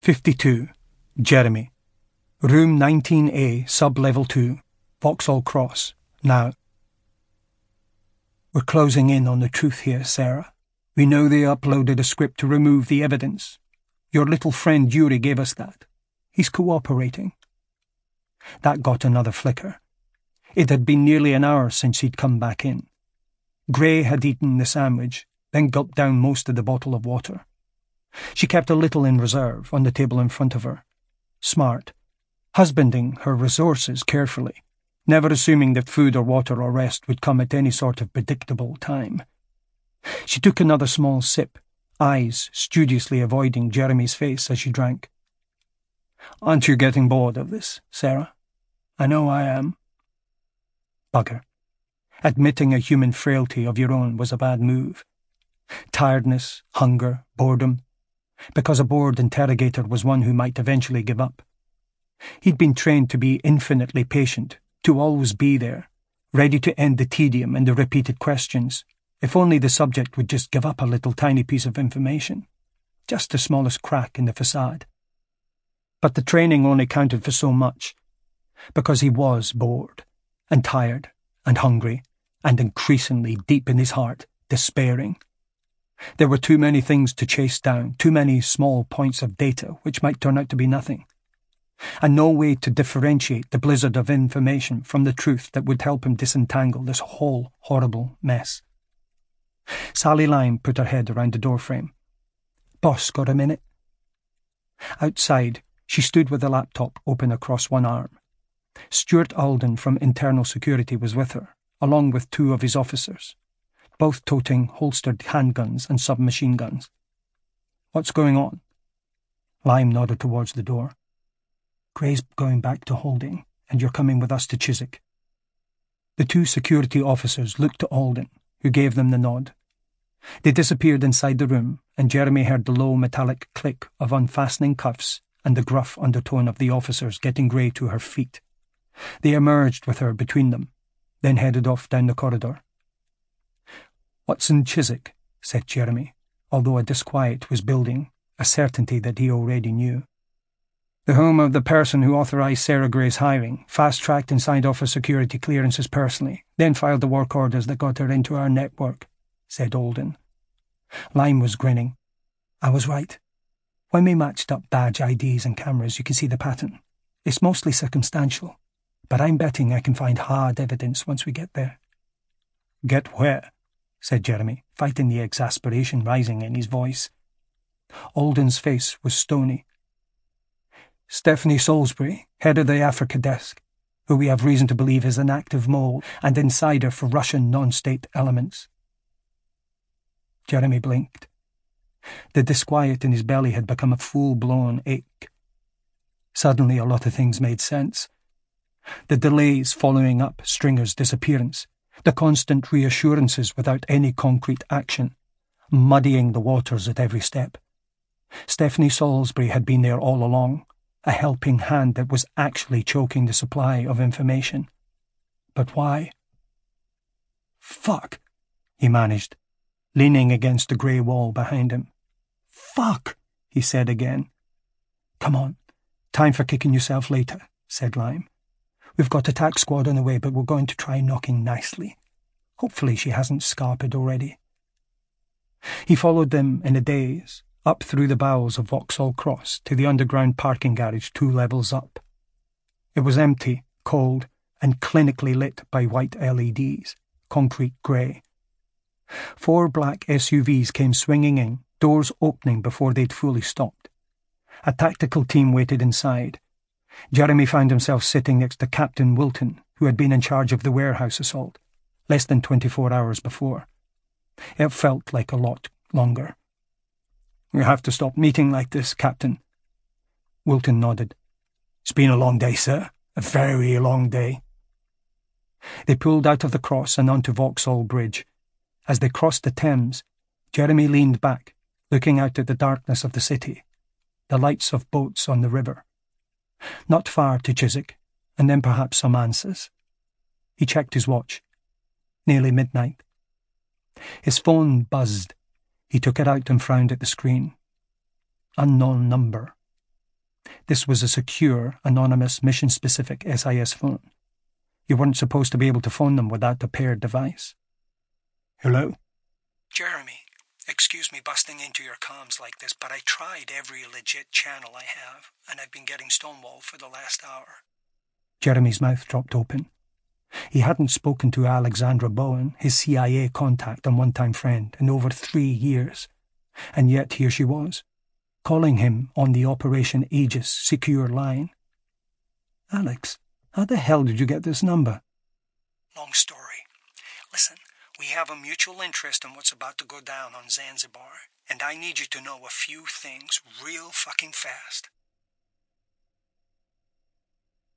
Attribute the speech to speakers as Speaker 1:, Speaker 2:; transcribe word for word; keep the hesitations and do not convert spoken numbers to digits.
Speaker 1: fifty-two. Jeremy. Room nineteen A, sub-level two. Vauxhall Cross. Now. We're closing in on the truth here, Sarah. We know they uploaded a script to remove the evidence. Your little friend Yuri gave us that. He's cooperating. That got another flicker. It had been nearly an hour since he'd come back in. Gray had eaten the sandwich, then gulped down most of the bottle of water. She kept a little in reserve on the table in front of her. Smart, husbanding her resources carefully, never assuming that food or water or rest would come at any sort of predictable time. She took another small sip, eyes studiously avoiding Jeremy's face as she drank. "Aren't you getting bored of this, Sarah? I know I am." Bugger. Admitting a human frailty of your own was a bad move. Tiredness, hunger, boredom. Because a bored interrogator was one who might eventually give up. He'd been trained to be infinitely patient, to always be there, ready to end the tedium and the repeated questions, if only the subject would just give up a little tiny piece of information, just the smallest crack in the facade. But the training only counted for so much, because he was bored, and tired, and hungry, and increasingly, deep in his heart, despairing. There were too many things to chase down, too many small points of data which might turn out to be nothing, and no way to differentiate the blizzard of information from the truth that would help him disentangle this whole horrible mess. Sally Lime put her head around the doorframe. "Boss, got a minute?" Outside, she stood with the laptop open across one arm. Stuart Alden from Internal Security was with her, along with two of his officers, both toting holstered handguns and submachine guns. "What's going on?" Lime nodded towards the door. "Gray's going back to holding, and you're coming with us to Chiswick." The two security officers looked to Alden, who gave them the nod. They disappeared inside the room, and Jeremy heard the low metallic click of unfastening cuffs and the gruff undertone of the officers getting Gray to her feet. They emerged with her between them, then headed off down the corridor. "What's in Chiswick?" said Jeremy, although a disquiet was building, a certainty that he already knew. "The home of the person who authorised Sarah Gray's hiring, fast-tracked and signed off her security clearances personally, then filed the work orders that got her into our network," said Alden. Lime was grinning. "I was right. When we matched up badge I Ds and cameras, you can see the pattern. It's mostly circumstantial, but I'm betting I can find hard evidence once we get there." "Get where?" said Jeremy, fighting the exasperation rising in his voice. Alden's face was stony. "Stephanie Salisbury, head of the Africa desk, who we have reason to believe is an active mole and insider for Russian non-state elements." Jeremy blinked. The disquiet in his belly had become a full-blown ache. Suddenly a lot of things made sense. The delays following up Stringer's disappearance, the constant reassurances without any concrete action, muddying the waters at every step. Stephanie Salisbury had been there all along, a helping hand that was actually choking the supply of information. But why? "Fuck," he managed, leaning against the grey wall behind him. "Fuck," he said again. "Come on, time for kicking yourself later," said Lime. "We've got a tax squad on the way, but we're going to try knocking nicely. Hopefully she hasn't scarpered already." He followed them in a daze, up through the bowels of Vauxhall Cross to the underground parking garage two levels up. It was empty, cold, and clinically lit by white L E Ds, concrete grey. Four black S U Vs came swinging in, doors opening before they'd fully stopped. A tactical team waited inside. Jeremy found himself sitting next to Captain Wilton, who had been in charge of the warehouse assault, less than twenty-four hours before. It felt like a lot longer. "We have to stop meeting like this, Captain." Wilton nodded. "It's been a long day, sir. A very long day." They pulled out of the cross and onto Vauxhall Bridge. As they crossed the Thames, Jeremy leaned back, looking out at the darkness of the city, the lights of boats on the river. Not far to Chiswick, and then perhaps some answers. He checked his watch. Nearly midnight. His phone buzzed. He took it out and frowned at the screen. Unknown number. This was a secure, anonymous, mission-specific S I S phone. You weren't supposed to be able to phone them without a paired device. Hello?
Speaker 2: Jeremy, excuse me busting into your comms like this, but I tried every legit channel I have, and I've been getting stonewalled for the last hour.
Speaker 1: Jeremy's mouth dropped open. He hadn't spoken to Alexandra Bowen, his C I A contact and one-time friend, in over three years. And yet here she was, calling him on the Operation Aegis secure line. Alex, how the hell did you get this number?
Speaker 2: Long story. Listen, we have a mutual interest in what's about to go down on Zanzibar, and I need you to know a few things real fucking fast.